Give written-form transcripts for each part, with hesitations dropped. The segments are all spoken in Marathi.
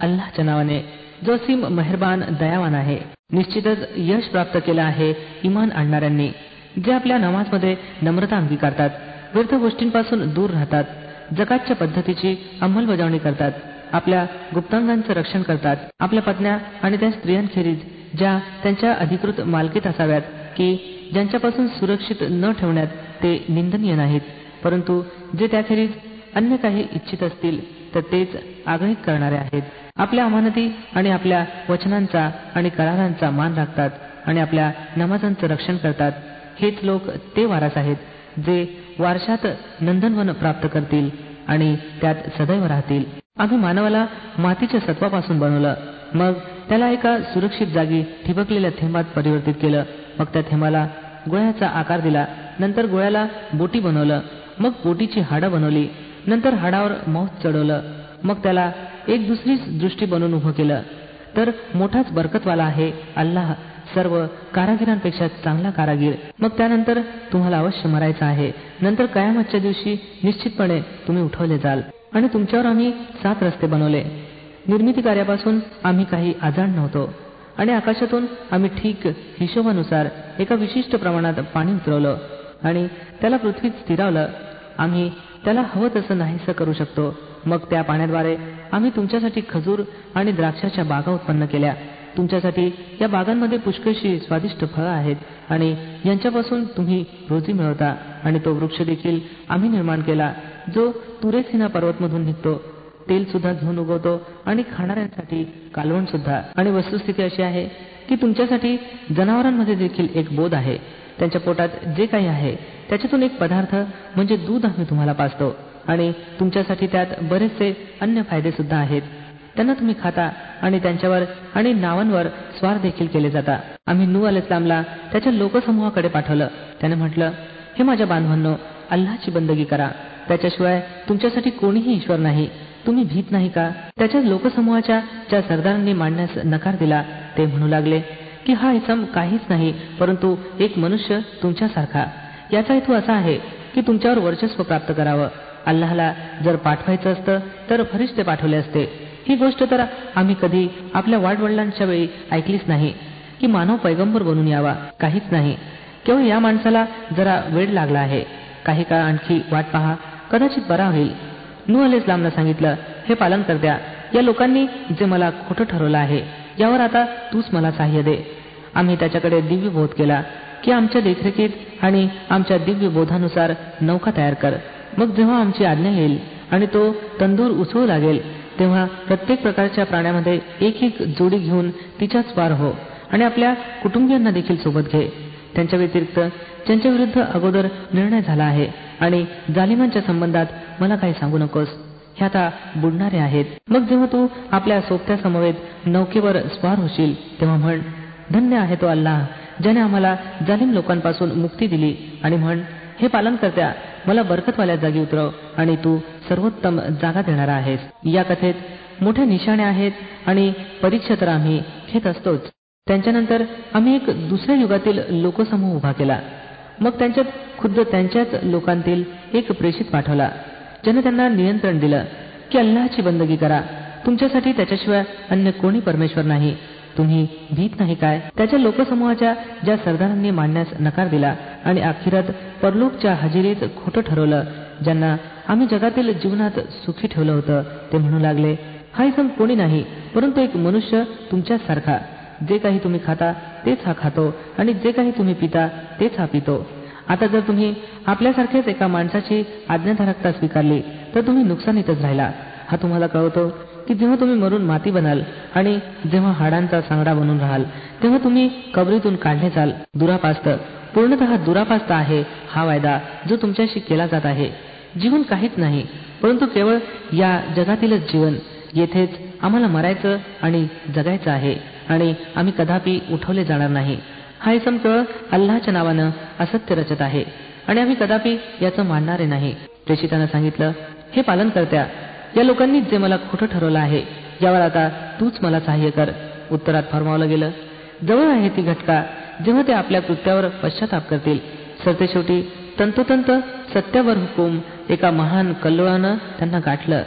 अल्लाहच्या नावाने जो असीम मेहरबान दयावान आहे. निश्चितच यश प्राप्त केलं आहे इमान आणणाऱ्यांनी, जे आपल्या नमाजमध्ये नम्रता अंगीकारतात, व्यर्थ गोष्टींपासून दूर राहतात, जकातच्या पद्धतीची अंमलबजावणी करतात, आपल्या गुप्तांगांचं रक्षण करतात, आपल्या पत्न्या आणि त्या स्त्रियांखेरीज ज्या त्यांच्या अधिकृत मालकीत असाव्यात की ज्यांच्यापासून सुरक्षित न ठेवण्यात ते निंदनीय नाहीत, परंतु जे त्याखेरीज अन्य काही इच्छित असतील तर तेच आग्रहित करणारे आहेत. आपल्या अमानती आणि आपल्या वचनांचा आणि करारांचा मान राखतात आणि आपल्या नमाजांचं रक्षण करतात. हेच लोक ते वारस आहेत जे वारशात नंदनवन प्राप्त करतील आणि त्यात सदैव राहतील. आम्ही मानवाला मातीच्या सत्वापासून बनवलं, मग त्याला एका सुरक्षित जागी ठिबकलेल्या थेंबात परिवर्तित केलं, मग त्या थेंबाला गोळ्याचा आकार दिला, नंतर गोळ्याला बोटी बनवलं, मग बोटीची हाडं बनवली, नंतर हाडावर मौत चढवलं, मग त्याला एक दुसरीच दृष्टी बनवून उभं केलं. तर मोठाच बरकतवाला आहे अल्लाह, सर्व कारागिरांपेक्षा चांगला कारागीर. मग त्यानंतर तुम्हाला अवश्य मरायचं आहे, नंतर कयामतच्या दिवशी निश्चितपणे तुम्ही उठवले जाल. आणि तुमच्यावर आम्ही 7 रस्ते बनवले. निर्मिती कार्यापासून आम्ही काही अजाण नव्हतो आणि आकाशातून आम्ही ठीक हिशोबानुसार एका विशिष्ट प्रमाणात पाणी उतरवलं आणि त्याला पृथ्वीत स्थिरावलं. आम्ही त्याला हवं तसं नाहीसं करू शकतो. मग त्या पाण्याद्वारे आम्ही तुमच्यासाठी खजूर आणि द्राक्षाच्या बागा उत्पन्न केल्या. तुमच्यासाठी या बागांमध्ये पुष्कळशी स्वादिष्ट फळं आहेत आणि यांच्यापासून तुम्ही रोजी मिळवता. आणि तो वृक्ष देखील आम्ही निर्माण केला जो तुरेसिना पर्वतमधून निघतो, तेल सुद्धा घेऊन उगवतो आणि खाणाऱ्यांसाठी कालवण सुद्धा. आणि वस्तुस्थिती अशी आहे की तुमच्यासाठी जनावरांमध्ये देखील एक बोध आहे. त्यांच्या पोटात जे काही आहे त्याच्यातून एक पदार्थ म्हणजे दूध आम्ही तुम्हाला पाजतो आणि तुमच्यासाठी त्यात बरेचसे अन्य फायदे सुद्धा आहेत. त्यांना तुम्ही खाता आणि त्यांच्यावर आणि नावांवर स्वार देखील केले जाता. आम्ही नूह अलैहिस्सलामला त्याच्या लोकसमूहाकडे पाठवलं. त्याने म्हटलं, हे माझ्या बांधवांनो, अल्लाहची बंदगी करा, त्याच्याशिवाय तुमच्यासाठी कोणीही ईश्वर नाही. तुम्ही भीत नाही का? त्याच्या लोकसमूहाच्या ज्या सरदारांनी मांडण्यास नकार दिला ते म्हणू लागले की हा इसम काहीच नाही परंतु एक मनुष्य तुमच्यासारखा. याचा हेतू असा आहे की तुमच्यावर वर्चस्व प्राप्त करावं. अल्लाहला जर पाठवायचं असतं तर फरिश्ते पाठवले असते. ही गोष्ट तर आम्ही कधी आपल्या वाडवडिलांच्या वेळी ऐकलीच नाही की मानव पैगंबर बनून यावा. काहीच नाही, केवळ या माणसाला जरा वेळ लागला आहे. काही काळ आणखी वाट पहा, कदाचित बरा होईल. नूह अलैहिस्सलामला सांगितलं, हे पालन करत्या, या लोकांनी जे मला खोटं ठरवलं आहे यावर आता तूच मला सहाय्य दे. आम्ही त्याच्याकडे दिव्य बोध केला की आमच्या देखरेखीत आणि आमच्या दिव्य बोधानुसार नौका तयार कर. मग जेव्हा आमची आज्ञा येईल आणि तो तंदूर उसळू लागेल तेव्हा प्रत्येक प्रकारच्या प्राण्यामध्ये एक एक जोडी घेऊन तिच्यात स्वार हो आणि आपल्या कुटुंबियांना देखील सोबत घे. त्यांच्या व्यतिरिक्त ज्यांच्या विरुद्ध अगोदर निर्णय झाला आहे आणि जालिमांच्या संबंधात मला काही सांगू नकोस, हे आता बुडणारे आहेत. मग जेव्हा तू आपल्या सोबत्या समवेत नौकेवर स्वार होशील तेव्हा म्हण, धन्य आहे तो अल्लाह ज्याने आम्हाला जालिम लोकांपासून मुक्ती दिली. आणि म्हण, हे पालन करत्या, मला बरकतवाल्या जागी उतरव आणि तू सर्वोत्तम जागा देणारा आहेस. या कथेत मोठ्या निशाण्या आहेत आणि परीक्षा तर आम्ही घेत असतोच. त्यांच्यानंतर आम्ही एक दुसऱ्या युगातील लोकसमूह उभा केला. मग त्यांच्यात खुद्द त्यांच्याच लोकांतील एक प्रेषित पाठवला ज्याने त्यांना नियंत्रण दिलं की अल्लाहची बंदगी करा, तुमच्यासाठी त्याच्याशिवाय अन्य कोणी परमेश्वर नाही. तुम्ही भीत नाही काय? त्याच्या लोकसमूहाच्या ज्या सरदारांनी मांडण्यास नकार दिला आणि अखेरात परलोकच्या हजेरीत खोटं ठरवलं, ज्यांना आम्ही जगातील जीवनात सुखी ठेवलं होतं, ते म्हणू लागले, हा इसम कोणी नाही परंतु एक मनुष्य तुमच्यासारखा. जे काही तुम्ही खाता तेच हा खातो आणि जे काही तुम्ही पिता तेच हा पितो. आता जर तुम्ही आपल्यासारख्याच एका माणसाची आज्ञाधारकता स्वीकारली तर तुम्ही नुकसानीतच राहिला. हा तुम्हाला कळवतो की जेव्हा तुम्ही मरून माती बनाल आणि जेव्हा हाडांचा सांगडा बनून राहाल तेव्हा तुम्ही कबरीतून काढले जाल. दुरापास्त, पूर्णतः दुरापास्त आहे हा वायदा जो तुमच्याशी केला जात आहे. जीवन काहीच नाही परंतु केवळ या जगातीलच जीवन. येथेच आम्हाला मरायचं आणि जगायचं आहे आणि आम्ही कदापि उठवले जाणार नाही. हा इसम केवळ अल्लाहच्या नावानं असत्य रचत आहे आणि आम्ही कदापि याचं मानणारे नाही. प्रेषितांना सांगितलं, हे पालन करत्या, या लोकांनी जे मला खोटं ठरवलं आहे यावर आता तूच मला सहाय्य कर. उत्तरात फरमावलं गेलं, जवळ आहे ती घटका जेव्हा ते आपल्या कृत्यावर पश्चाताप करतील. सरतेशेवटी तंतोतंत सत्यावर हुकूम एका महान कल्लोळानं त्यांना गाठलं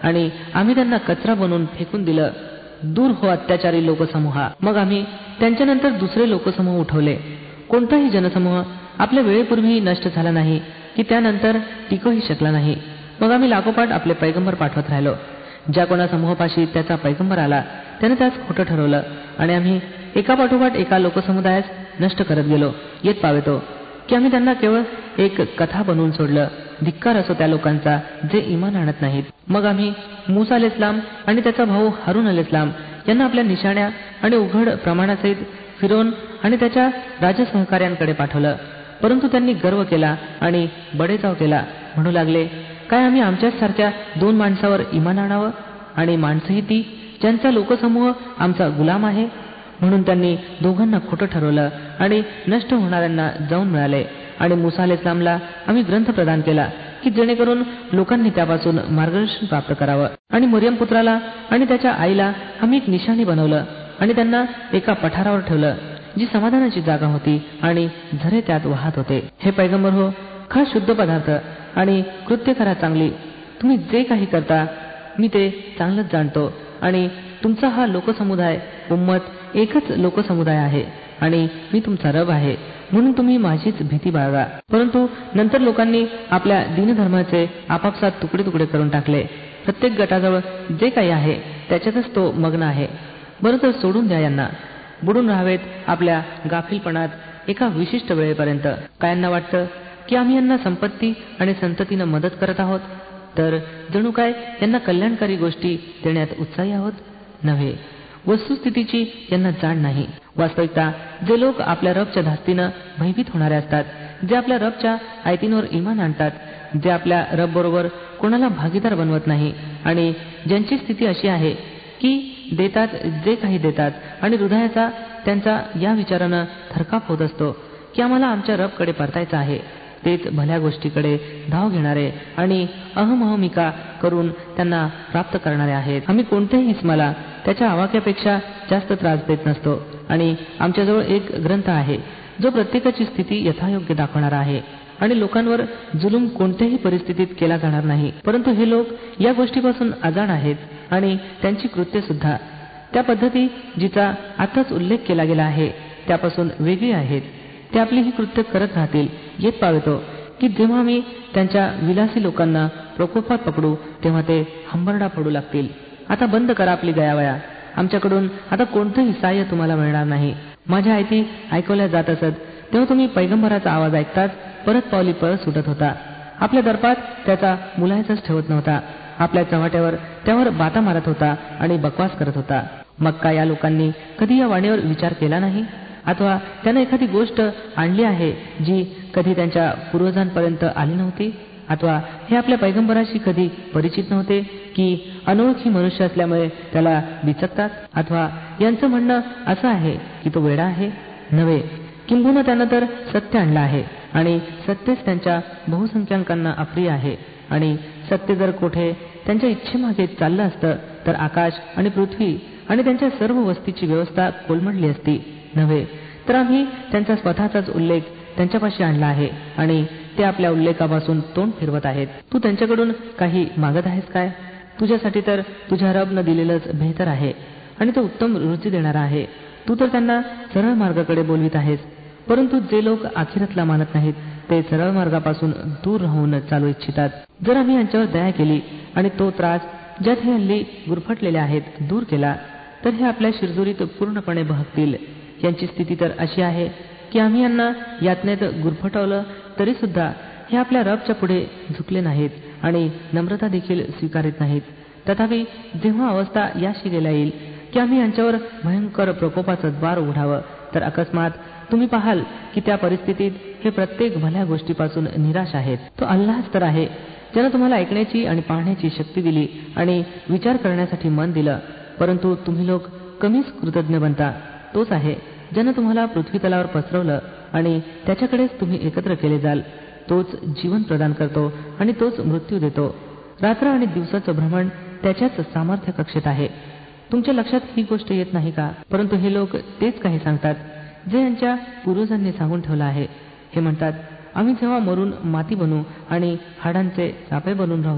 आणि आम्ही त्यांना कचरा बनवून फेकून दिलं. दूर हो अत्याचारी लोकसमूहा. मग आम्ही त्यांच्यानंतर दुसरे लोकसमूह उठवले. कोणताही जनसमूह आपल्या वेळेपूर्वी नष्ट झाला नाही की त्यानंतर टिकूही शकला नाही. मग आम्ही लागोपाठ आपले पैगंबर पाठवत राहिलो. ज्या कोणा समूहापाशी त्याचा पैगंबर आला त्याने त्यास खोटं ठरवलं आणि आम्ही एकापाठोपाठ एका लोकसमुदायास नष्ट करत गेलो. येत पावेतो की आम्ही त्यांना केवळ एक कथा बनवून सोडलं. धिक्कार असो त्या लोकांचा जे इमान आणत नाहीत. मग आम्ही मूसा अलैहिस्सलाम आणि त्याचा भाऊ हारून अलैहिस्सलाम यांना आपल्या निशाण्या आणि उघड प्रमाणासहित फिरौन आणि त्याच्या राजसहकार्यांकडे पाठवलं. परंतु त्यांनी गर्व केला आणि बडेचाव केला. म्हणू लागले, काय आम्ही आमच्याच सारख्या 2 माणसावर इमान आणावं आणि माणसंही ती ज्यांचा लोकसमूह आमचा गुलाम आहे. म्हणून त्यांनी दोघांना खोटं ठरवलं आणि नष्ट होणाऱ्यांना जाऊन मिळाले. आणि मूसा अलैहिस्सलामला आम्ही ग्रंथ प्रदान केला की जेणेकरून लोकांनी त्यापासून मार्गदर्शन प्राप्त करावं. आणि मरियम पुत्राला आणि त्याच्या आईला आम्ही एक निशाणी बनवलं आणि त्यांना एका पठारावर ठेवलं जी समाधानाची जागा होती आणि झरे त्यात वाहत होते. हे पैगंबर हो, खा शुद्ध पदार्थ आणि कृत्य करा चांगली. तुम्ही जे काही करता मी ते चांगलंच जाणतो. आणि तुमचा हा लोकसमुदाय उम्मत एकच लोकसमुदाय आहे आणि मी तुमचा रब आहे. म्हणून तुम्ही माझीच भीती बाळगा. परंतु नंतर लोकांनी आपल्या दीनधर्माचे आपापसात तुकडे तुकडे करून टाकले. प्रत्येक गटाजवळ जे काही आहे त्याच्यातच तो मग्न आहे. बरं तर सोडून द्या यांना. बुडून राहावेत आपल्या गाफीलपणात एका विशिष्ट वेळेपर्यंत. कायांना वाटतं की आम्ही यांना संपत्ती आणि संततीनं मदत करत आहोत, तर जणू काय यांना कल्याणकारी गोष्टी देण्यात उत्साही आहोत. नव्हे, वस्तुस्थितीची यांना जाण नाही. वास्तविकता जे लोक आपल्या रबच्या धास्तीनं भयभीत होणारे असतात, जे आपल्या रबच्या आयतींवर इमान आणतात, जे आपल्या रब बरोबर कोणाला भागीदार बनवत नाही आणि ज्यांची स्थिती अशी आहे की देतात जे काही देतात आणि हृदयाचा त्यांचा या विचारानं थरकाप होत असतो की आम्हाला आमच्या रबकडे परतायचं आहे, तेच भल्या गोष्टीकडे धाव घेणारे आणि अहमहमिका करून त्यांना प्राप्त करणारे आहेत. आम्ही कोणत्याही इस्माला त्याच्या आवाक्यापेक्षा जास्त त्रास देत नसतो आणि आमच्याजवळ एक ग्रंथ आहे जो प्रत्येकाची स्थिती यथायोग्य दाखवणारा आहे आणि लोकांवर जुलूम कोणत्याही परिस्थितीत केला जाणार नाही. परंतु हे लोक या गोष्टीपासून अजाण आहेत आणि त्यांची कृत्य सुद्धा त्या पद्धती जिचा आताच उल्लेख केला गेला आहे त्यापासून वेगळी आहेत. ते आपली ही कृत्य करत राहतील. येत पावेतो की जेव्हा आम्ही त्यांच्या विलासी लोकांना प्रकोपात पकडू तेव्हा ते हंबरडा पडू लागतील. आता बंद करा आपली गयावया. आमच्याकडून आता कोणतंही सहाय्य तुम्हाला मिळणार नाही. माझ्या आयती ऐकवल्या जात असत तेव्हा तुम्ही पैगंबराचा आवाज ऐकताच परत पावली पळत सुटत होता. आपल्या दर्पात त्याचा मुलायचाच ठेवत नव्हता. आपल्या चव्हाट्यावर त्यावर बाता मारत होता आणि बकवास करत होता. मग काय या लोकांनी कधी या वाणीवर विचार केला नाही? अथवा त्यानं एखादी गोष्ट आणली आहे जी कधी त्यांच्या पूर्वजांपर्यंत आली नव्हती? अथवा हे आपल्या पैगंबराशी कधी परिचित नव्हते की अनोळखी मनुष्य असल्यामुळे त्याला बिचकतात? अथवा यांचं म्हणणं असं आहे की तो वेडा आहे? नव्हे, किंबहुना त्यानं तर सत्य आणलं आहे आणि सत्यच त्यांच्या बहुसंख्यांकांना अप्रिय आहे. आणि सत्य जर कोठे त्यांच्या इच्छेमागे चाललं असतं तर आकाश आणि पृथ्वी आणि त्यांच्या सर्व वस्तीची व्यवस्था कोलमडली असती. नव्हे, तर आम्ही त्यांचा स्वतःचाच उल्लेख त्यांच्यापाशी आणला आहे आणि ते आपल्या उल्लेखापासून तोंड फिरवत आहेत. तू त्यांच्याकडून काही मागत आहेस काय? तुझ्यासाठी तर तुझ्या रबनं दिलेलंच बेहतर आहे आणि तो उत्तम रुची देणारा आहे. तू तर त्यांना सरळ मार्गाकडे बोलवित आहेस. परंतु जे लोक आखिरतला मानत नाहीत ते सरळ मार्गापासून दूर राहून चालू इच्छितात. जर आम्ही यांच्यावर दया केली आणि तो त्रास ज्यात हे हल्ली गुरफटलेले आहेत दूर केला तर हे आपल्या शिरजोरीत पूर्णपणे बहकतील. यांची स्थिती तर अशी आहे की आम्ही यांना यातनेत गुरफटवलं तरी सुद्धा हे आपल्या रबच्या पुढे झुकले नाहीत आणि नम्रता देखील स्वीकारित नाहीत. तथापि जेव्हा अवस्था याशी गेल्या येईल की आम्ही यांच्यावर भयंकर प्रकोपाचं द्वार उघडावं तर अकस्मात तुम्ही पाहाल की त्या परिस्थितीत हे प्रत्येक भल्या गोष्टीपासून निराश आहेत. तो अल्लाहच तर आहे ज्यानं तुम्हाला ऐकण्याची आणि पाहण्याची शक्ती दिली आणि विचार करण्यासाठी मन दिलं. परंतु तुम्ही लोक कमीच कृतज्ञ बनता. तोच आहे ज्यानं तुम्हाला पृथ्वीतलावर पसरवलं आणि त्याच्याकडेच तुम्ही एकत्र केले जाल. तोच जीवन प्रदान करतो आणि तोच मृत्यू देतो. रात्र आणि दिवसाचं भ्रमण त्याच्याच सामर्थ्य कक्षेत आहे. तुमच्या लक्षात ही गोष्ट येत नाही का? परंतु हे लोक तेच काही सांगतात जे यांच्या पूर्वजांनी सांगून ठेवलं आहे. हे म्हणतात, आम्ही जेव्हा मरून माती बनू आणि हाडांचे चापे बनून राहू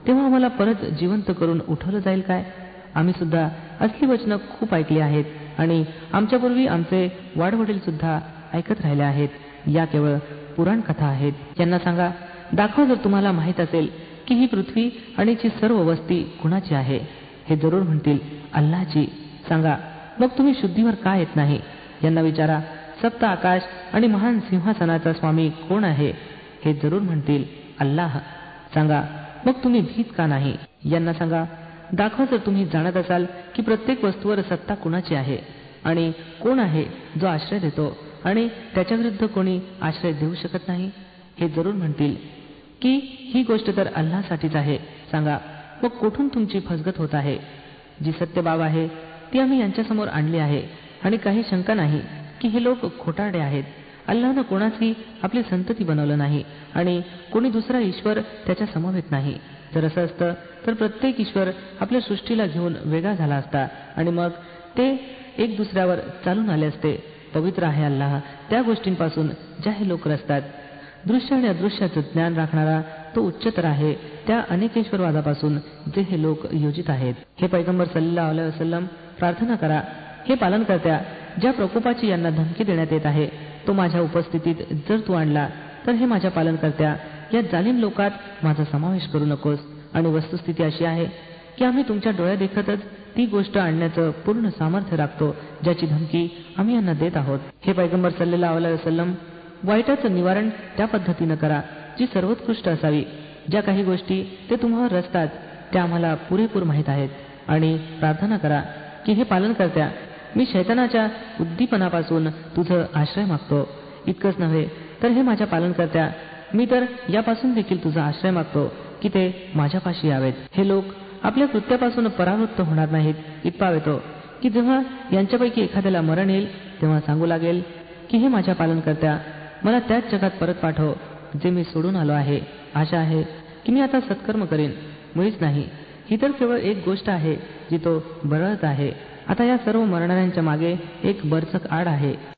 तेव्हा आम्हाला परत जिवंत करून उठवलं जाईल काय? आम्ही सुद्धा असली वचनं खूप ऐकली आहेत आणि आमच्यापूर्वी आमचे वाडवडील सुद्धा ऐकत राहिले आहेत. या केवळ पुराण कथा आहेत. यांना सांगा, दाखवा जर तुम्हाला माहीत असेल की ही पृथ्वी आणि हिची सर्व वस्ती कुणाची आहे. हे जरूर म्हणतील अल्लाची. सांगा, मग तुम्ही शुद्धीवर का येत नाही? यांना विचारा, सप्त आकाश आणि महान सिंहासनाचा स्वामी कोण आहे? हे जरूर म्हणतील अल्लाह. सांगा, मग तुम्ही भीत का नाही? यांना सांगा, दाखवा जर तुम्ही जाणत असाल की प्रत्येक वस्तूवर सत्ता कुणाची आहे आणि कोण आहे जो आश्रय देतो आणि त्याच्याविरुद्ध कोणी आश्रय देऊ शकत नाही. हे जरूर म्हणतील की ही गोष्ट तर अल्लासाठीच आहे. सांगा, मग कोठून तुमची फसगत होत आहे? जी सत्य बाब आहे ती आम्ही यांच्यासमोर आणली आहे आणि काही शंका नाही की हे लोक खोटारडे आहेत. अल्लाहनं कोणाची आपली संतती बनवलं नाही आणि कोणी दुसरा ईश्वर त्याच्या समवेत नाही. जर असं असतं तर प्रत्येक ईश्वर आपल्या सृष्टीला घेऊन वेगळा झाला असता आणि मग ते एक दुसऱ्यावर चालून आले असते. पवित्र आहे अल्लाह त्या गोष्टींपासून ज्या हे लोक रचतात. दृश्य आणि अदृश्याचं ज्ञान राखणारा तो उच्चतर आहे त्या अनेकेश्वरवादापासून जे हे लोक योजित आहेत. हे पैगंबर सल्लल्लाहु अलैहि वसल्लम, प्रार्थना करा, हे पालनकर्त्या, ज्या प्रकोपाची यांना धमकी देण्यात येत आहे तो माझ्या उपस्थितीत जर तू आणला तर हे माझ्या पालनकर्त्या, या जालिम लोकात माझा समावेश करू नकोस. आणि वस्तुस्थिती अशी आहे की आम्ही तुमच्या डोळ्यादेखतच ती गोष्ट आणण्याचं पूर्ण सामर्थ्य राखतो ज्याची धमकी आम्ही यांना देत आहोत. हे पैगंबर सल्लल्लाहु अलैहि वसल्लम, वाईटाचं निवारण त्या पद्धतीनं करा जी सर्वोत्कृष्ट असावी. ज्या काही गोष्टी ते तुम्हाला रचतात त्या आम्हाला पुरेपूर माहीत आहेत. आणि प्रार्थना करा की हे पालनकर्त्या, मी शैतानाच्या उद्दीपनापासून तुझं आश्रय मागतो. इतकंच नव्हे तर हे माझ्या पालनकर्त्या, मी तर यापासून देखील तुझा आश्रय मागतो की ते माझ्यापाशी यावेत. हे लोक आपल्या कृत्यापासून परावृत्त होणार नाहीत. इतपा येतो की जेव्हा यांच्यापैकी एखाद्याला मरण येईल तेव्हा सांगू लागेल की हे माझ्या पालनकर्त्या, मला त्याच जगात परत पाठव जे मी सोडून आलो आहे. आशा आहे की मी आता सत्कर्म करेन. मुळीच नाही, ही तर केवळ एक गोष्ट आहे जी तो बरळत आहे. आता या सर्व मरणाऱ्यांच्या मागे एक बरचक आड आहे.